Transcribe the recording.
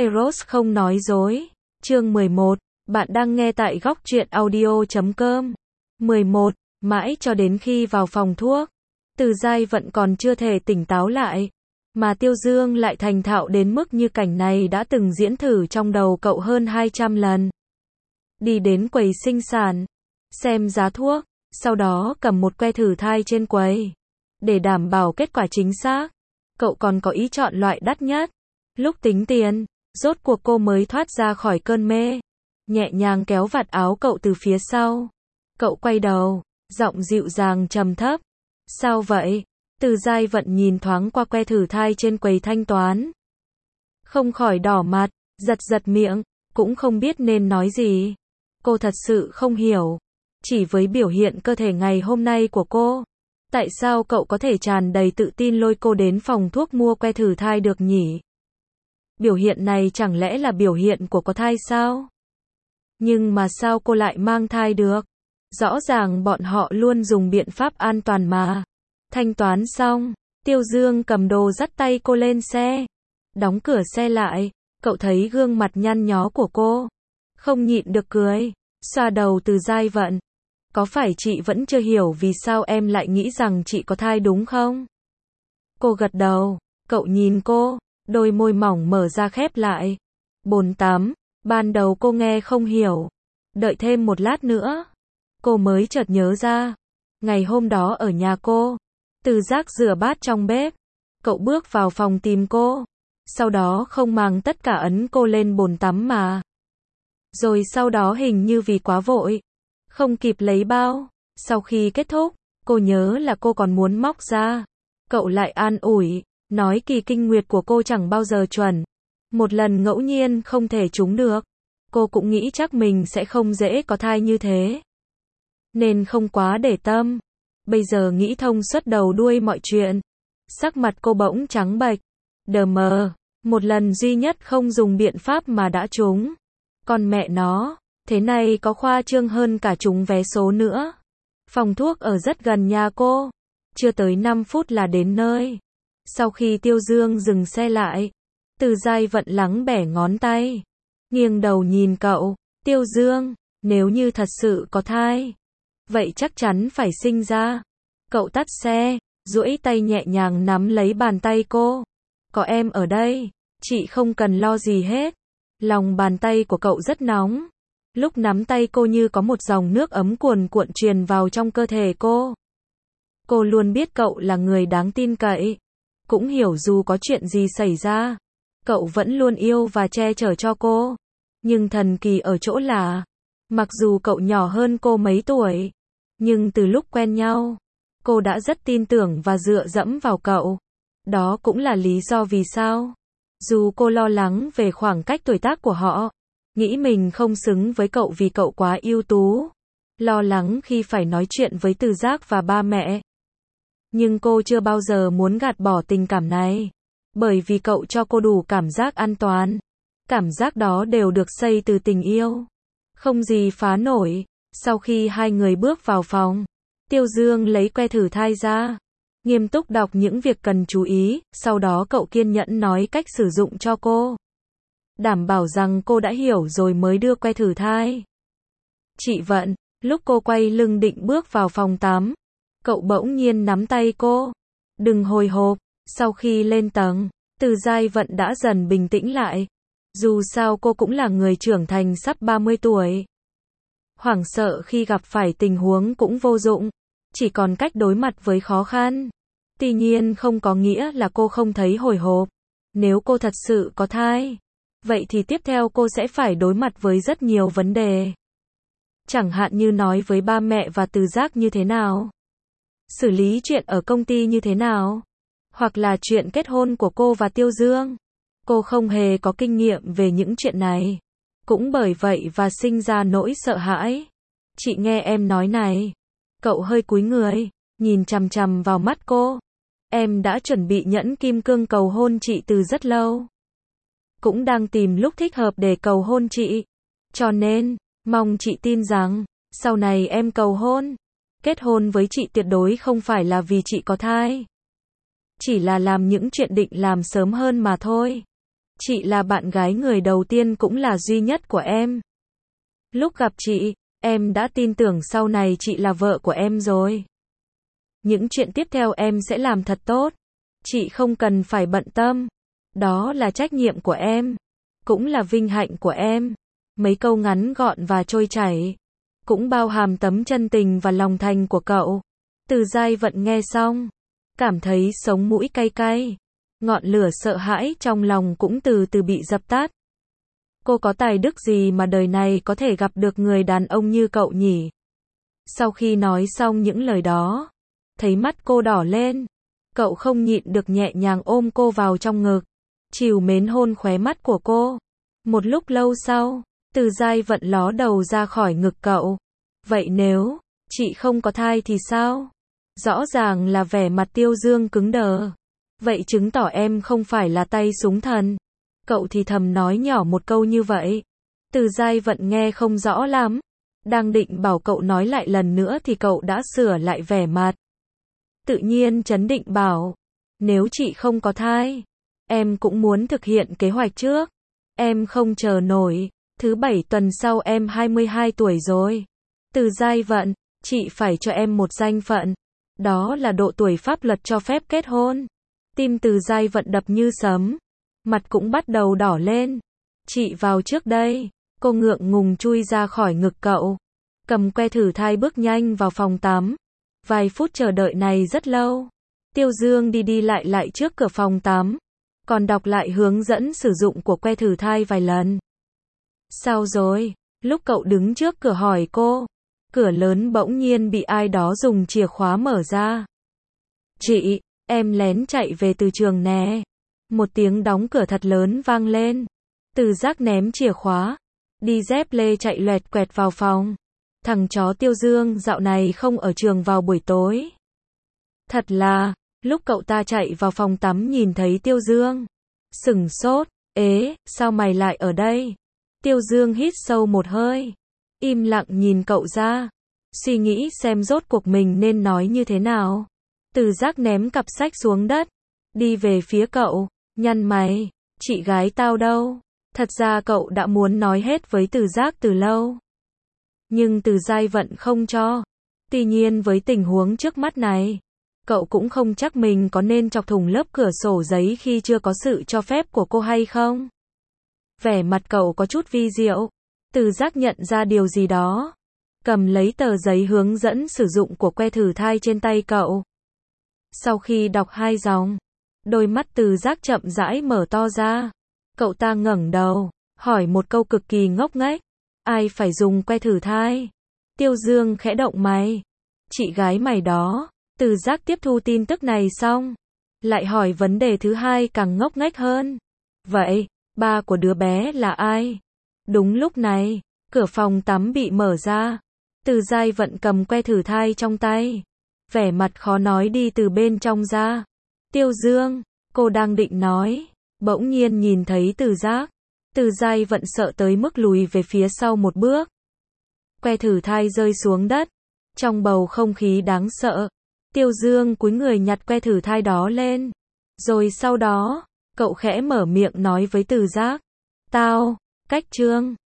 Eros không nói dối. Chương 11. Bạn đang nghe tại góc truyện audio.com. 11. Mãi cho đến khi vào phòng thuốc, Từ Giai Vận còn chưa thể tỉnh táo lại, mà Tiêu Dương lại thành thạo đến mức như cảnh này đã từng diễn thử trong đầu cậu hơn 200 lần. Đi đến quầy sinh sản, xem giá thuốc, sau đó cầm một que thử thai trên quầy. Để đảm bảo kết quả chính xác, cậu còn có ý chọn loại đắt nhất. Lúc tính tiền, rốt cuộc cô mới thoát ra khỏi cơn mê, nhẹ nhàng kéo vạt áo cậu từ phía sau. Cậu quay đầu, giọng dịu dàng trầm thấp. Sao vậy? Từ Giai Vận nhìn thoáng qua que thử thai trên quầy thanh toán, không khỏi đỏ mặt, giật miệng, cũng không biết nên nói gì. Cô thật sự không hiểu, chỉ với biểu hiện cơ thể ngày hôm nay của cô, tại sao cậu có thể tràn đầy tự tin lôi cô đến phòng thuốc mua que thử thai được nhỉ? Biểu hiện này chẳng lẽ là biểu hiện của có thai sao? Nhưng mà sao cô lại mang thai được? Rõ ràng bọn họ luôn dùng biện pháp an toàn mà. Thanh toán xong, Tiêu Dương cầm đồ dắt tay cô lên xe. Đóng cửa xe lại, cậu thấy gương mặt nhăn nhó của cô, không nhịn được cười, xoa đầu Từ Giai Vận. Có phải chị vẫn chưa hiểu vì sao em lại nghĩ rằng chị có thai đúng không? Cô gật đầu, cậu nhìn cô, đôi môi mỏng mở ra khép lại. Bồn tắm, ban đầu cô nghe không hiểu. Đợi thêm một lát nữa, cô mới chợt nhớ ra. Ngày hôm đó ở nhà cô, Từ Giác rửa bát trong bếp. Cậu bước vào phòng tìm cô, sau đó không màng tất cả ấn cô lên bồn tắm mà. Rồi sau đó hình như vì quá vội, không kịp lấy bao. Sau khi kết thúc, cô nhớ là cô còn muốn móc ra. Cậu lại an ủi, nói kỳ kinh nguyệt của cô chẳng bao giờ chuẩn. Một lần ngẫu nhiên không thể trúng được. Cô cũng nghĩ chắc mình sẽ không dễ có thai như thế, nên không quá để tâm. Bây giờ nghĩ thông suốt đầu đuôi mọi chuyện. Sắc mặt cô bỗng trắng bệch. Đờ mờ, một lần duy nhất không dùng biện pháp mà đã trúng. Còn mẹ nó, thế này có khoa trương hơn cả trúng vé số nữa. Phòng thuốc ở rất gần nhà cô, chưa tới 5 phút là đến nơi. Sau khi Tiêu Dương dừng xe lại, Từ Giai Vận lắng bẻ ngón tay, nghiêng đầu nhìn cậu. Tiêu Dương, nếu như thật sự có thai, vậy chắc chắn phải sinh ra. Cậu tắt xe, duỗi tay nhẹ nhàng nắm lấy bàn tay cô. Có em ở đây, chị không cần lo gì hết. Lòng bàn tay của cậu rất nóng. Lúc nắm tay cô như có một dòng nước ấm cuồn cuộn truyền vào trong cơ thể cô. Cô luôn biết cậu là người đáng tin cậy. Cũng hiểu dù có chuyện gì xảy ra, cậu vẫn luôn yêu và che chở cho cô. Nhưng thần kỳ ở chỗ là, mặc dù cậu nhỏ hơn cô mấy tuổi, nhưng từ lúc quen nhau, cô đã rất tin tưởng và dựa dẫm vào cậu. Đó cũng là lý do vì sao, dù cô lo lắng về khoảng cách tuổi tác của họ, nghĩ mình không xứng với cậu vì cậu quá ưu tú, lo lắng khi phải nói chuyện với Từ Giác và ba mẹ, nhưng cô chưa bao giờ muốn gạt bỏ tình cảm này, bởi vì cậu cho cô đủ cảm giác an toàn. Cảm giác đó đều được xây từ tình yêu, không gì phá nổi. Sau khi hai người bước vào phòng, Tiêu Dương lấy que thử thai ra, nghiêm túc đọc những việc cần chú ý, sau đó cậu kiên nhẫn nói cách sử dụng cho cô, đảm bảo rằng cô đã hiểu rồi mới đưa que thử thai. Chị Vận, lúc cô quay lưng định bước vào phòng tắm, cậu bỗng nhiên nắm tay cô. Đừng hồi hộp. Sau khi lên tầng, Từ Giai Vận đã dần bình tĩnh lại. Dù sao cô cũng là người trưởng thành sắp 30 tuổi. Hoảng sợ khi gặp phải tình huống cũng vô dụng, chỉ còn cách đối mặt với khó khăn. Tuy nhiên không có nghĩa là cô không thấy hồi hộp. Nếu cô thật sự có thai, vậy thì tiếp theo cô sẽ phải đối mặt với rất nhiều vấn đề. Chẳng hạn như nói với ba mẹ và Từ Giác như thế nào, xử lý chuyện ở công ty như thế nào, hoặc là chuyện kết hôn của cô và Tiêu Dương. Cô không hề có kinh nghiệm về những chuyện này, cũng bởi vậy và sinh ra nỗi sợ hãi. Chị nghe em nói này. Cậu hơi cúi người, nhìn chằm chằm vào mắt cô. Em đã chuẩn bị nhẫn kim cương cầu hôn chị từ rất lâu, cũng đang tìm lúc thích hợp để cầu hôn chị. Cho nên, mong chị tin rằng, sau này em cầu hôn, kết hôn với chị tuyệt đối không phải là vì chị có thai, chỉ là làm những chuyện định làm sớm hơn mà thôi. Chị là bạn gái người đầu tiên cũng là duy nhất của em. Lúc gặp chị, em đã tin tưởng sau này chị là vợ của em rồi. Những chuyện tiếp theo em sẽ làm thật tốt. Chị không cần phải bận tâm. Đó là trách nhiệm của em. Cũng là vinh hạnh của em. Mấy câu ngắn gọn và trôi chảy. Cũng bao hàm tấm chân tình và lòng thành của cậu. Từ Giai Vận nghe xong. Cảm thấy sống mũi cay cay. Ngọn lửa sợ hãi trong lòng cũng từ từ bị dập tắt. Cô có tài đức gì mà đời này có thể gặp được người đàn ông như cậu nhỉ? Sau khi nói xong những lời đó, thấy mắt cô đỏ lên. Cậu không nhịn được nhẹ nhàng ôm cô vào trong ngực. Trìu mến hôn khóe mắt của cô. Một lúc lâu sau, Từ Giai Vận ló đầu ra khỏi ngực cậu. Vậy nếu chị không có thai thì sao? Rõ ràng là vẻ mặt Tiêu Dương cứng đờ. Vậy chứng tỏ em không phải là tay súng thần. Cậu thì thầm nói nhỏ một câu như vậy. Từ Giai Vận nghe không rõ lắm. Đang định bảo cậu nói lại lần nữa thì cậu đã sửa lại vẻ mặt. Tự nhiên trấn định bảo. Nếu chị không có thai, em cũng muốn thực hiện kế hoạch trước. Em không chờ nổi. Thứ 7 tuần sau em 22 tuổi rồi. Từ Giai Vận, chị phải cho em một danh phận. Đó là độ tuổi pháp luật cho phép kết hôn. Tim Từ Giai Vận đập như sấm. Mặt cũng bắt đầu đỏ lên. Chị vào trước đây. Cô ngượng ngùng chui ra khỏi ngực cậu. Cầm que thử thai bước nhanh vào phòng tắm. Vài phút chờ đợi này rất lâu. Tiêu Dương đi đi lại trước cửa phòng tắm. Còn đọc lại hướng dẫn sử dụng của que thử thai vài lần. Sao rồi? Lúc cậu đứng trước cửa hỏi cô. Cửa lớn bỗng nhiên bị ai đó dùng chìa khóa mở ra. Chị, em lén chạy về từ trường nè. Một tiếng đóng cửa thật lớn vang lên. Từ Giác ném chìa khóa. Đi dép lê chạy loẹt quẹt vào phòng. Thằng chó Tiêu Dương dạo này không ở trường vào buổi tối. Thật là, lúc cậu ta chạy vào phòng tắm nhìn thấy Tiêu Dương. Sửng sốt, ế, sao mày lại ở đây? Tiêu Dương hít sâu một hơi. Im lặng nhìn cậu ra. Suy nghĩ xem rốt cuộc mình nên nói như thế nào. Từ Giác ném cặp sách xuống đất. Đi về phía cậu, nhăn mày. Chị gái tao đâu? Thật ra cậu đã muốn nói hết với Từ Giác từ lâu. Nhưng Từ Giai Vận không cho. Tuy nhiên với tình huống trước mắt này, cậu cũng không chắc mình có nên chọc thủng lớp cửa sổ giấy khi chưa có sự cho phép của cô hay không. Vẻ mặt cậu có chút vi diệu. Từ Giác nhận ra điều gì đó. Cầm lấy tờ giấy hướng dẫn sử dụng của que thử thai trên tay cậu. Sau khi đọc 2 dòng, đôi mắt Từ Giác chậm rãi mở to ra. Cậu ta ngẩng đầu, hỏi một câu cực kỳ ngốc nghếch. Ai phải dùng que thử thai? Tiêu Dương khẽ động mày. Chị gái mày đó. Từ Giác tiếp thu tin tức này xong, lại hỏi vấn đề thứ hai càng ngốc nghếch hơn. Vậy, ba của đứa bé là ai? Đúng lúc này, cửa phòng tắm bị mở ra. Từ Giai Vận cầm que thử thai trong tay. Vẻ mặt khó nói đi từ bên trong ra. Tiêu Dương, cô đang định nói. Bỗng nhiên nhìn thấy Từ Giác. Từ Giai Vận sợ tới mức lùi về phía sau một bước. Que thử thai rơi xuống đất. Trong bầu không khí đáng sợ, Tiêu Dương cúi người nhặt que thử thai đó lên. Rồi sau đó, cậu khẽ mở miệng nói với Từ Giác. Tao, cách Trương.